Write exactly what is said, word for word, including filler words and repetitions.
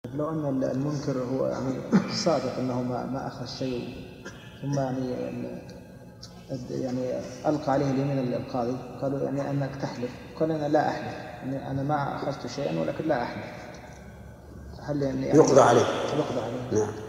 لو أن المنكر هو يعني صادق أنه ما ما أخذ شيء ثم يعني يعني ألقى عليه اليمين القاضي قالوا يعني أنك تحلف، قال أنا لا أحلف، يعني أنا ما أخذت شيئا ولكن لا أحلف، هل يعني يقضى عليه؟ يقضى عليه. نعم.